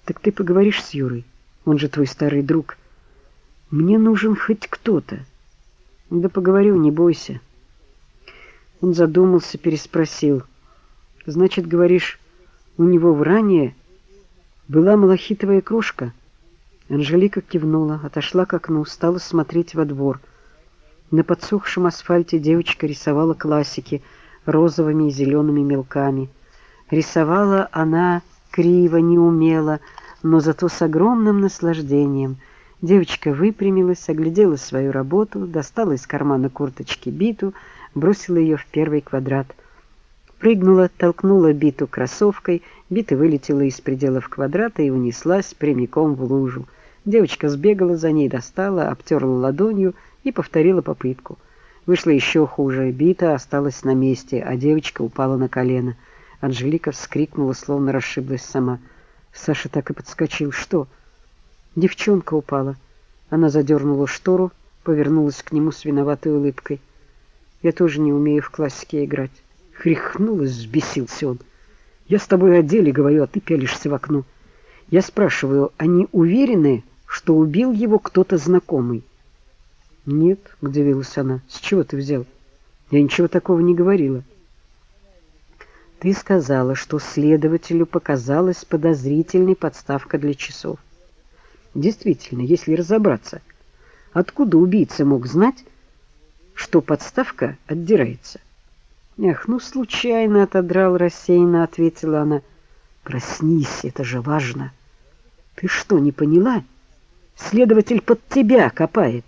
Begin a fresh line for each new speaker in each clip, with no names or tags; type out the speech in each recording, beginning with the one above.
Так ты поговоришь с Юрой? Он же твой старый друг. Мне нужен хоть кто-то. Да поговорю, не бойся. Он задумался, переспросил. Значит, говоришь, у него в ране была малахитовая кружка? Анжелика кивнула, отошла к окну, стала смотреть во двор. На подсохшем асфальте девочка рисовала классики розовыми и зелеными мелками. Рисовала она криво, неумело, но зато с огромным наслаждением. Девочка выпрямилась, оглядела свою работу, достала из кармана курточки биту, бросила ее в первый квадрат. Прыгнула, толкнула биту кроссовкой, бита вылетела из пределов квадрата и унеслась прямиком в лужу. Девочка сбегала за ней, достала, обтерла ладонью и повторила попытку. Вышло еще хуже. Бита осталась на месте, а девочка упала на колено. Анжелика вскрикнула, словно расшиблась сама. Саша так и подскочил. Что? Девчонка упала. Она задернула штору, повернулась к нему с виноватой улыбкой. Я тоже не умею в классике играть. Хрехнулась, взбесился он. Я с тобой о деле говорю, а ты пялишься в окно. Я спрашиваю, они уверены, что убил его кто-то знакомый? Нет, удивилась она. С чего ты взял? Я ничего такого не говорила. Ты сказала, что следователю показалась подозрительной подставка для часов. Действительно, если разобраться, откуда убийца мог знать, что подставка отдирается? Эх, ну случайно отодрал, рассеянно ответила она. Проснись, это же важно. Ты что, не поняла? Следователь под тебя копает.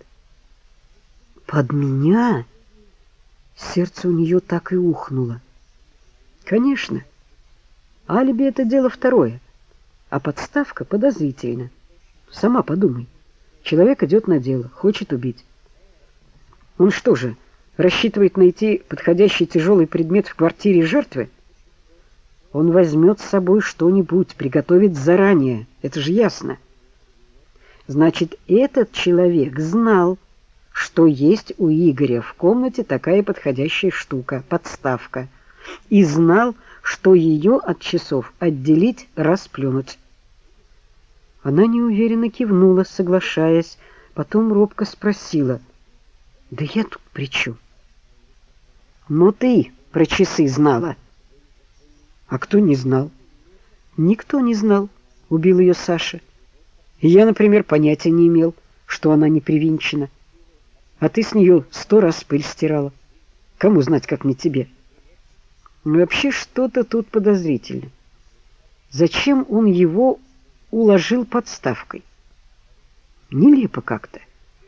Под меня? Сердце у нее так и ухнуло. Конечно. Алиби — это дело второе, а подставка подозрительна. Сама подумай. Человек идет на дело, хочет убить. Он что же, рассчитывает найти подходящий тяжелый предмет в квартире жертвы? Он возьмет с собой что-нибудь, приготовит заранее. Это же ясно. Значит, этот человек знал, что есть у Игоря в комнате такая подходящая штука, подставка, и знал, что ее от часов отделить, расплюнуть. Она неуверенно кивнула, соглашаясь, потом робко спросила: «Да я тут при чем?» «Но ты про часы знала». «А кто не знал?» «Никто не знал», — убил ее Саша. «Я, например, понятия не имел, что она не привинчена. А ты с нее 100 раз пыль стирала. Кому знать, как не тебе?» «Вообще что-то тут подозрительно. Зачем он его уложил подставкой? Нелепо как-то».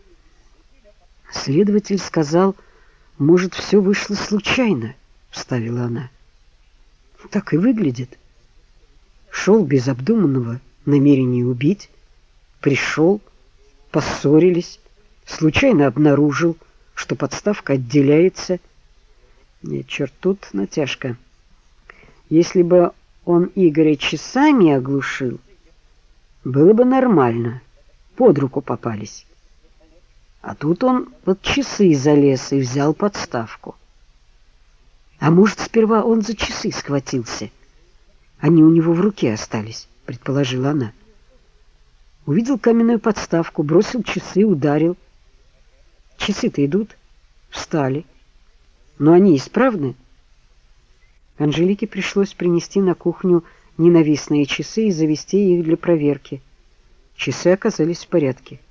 «Следователь сказал, может, все вышло случайно», — вставила она. «Так и выглядит. Шел без обдуманного намерения убить, пришел, поссорились, случайно обнаружил, что подставка отделяется. Нет, черт, тут натяжка. Если бы он Игоря часами оглушил, было бы нормально, под руку попались. А тут он под часы залез и взял подставку. А может, сперва он за часы схватился? Они у него в руке остались, предположила она. Увидел каменную подставку, бросил часы, ударил. Часы-то идут, встали. Но они исправны. Анжелике пришлось принести на кухню ненавистные часы и завести их для проверки. Часы оказались в порядке.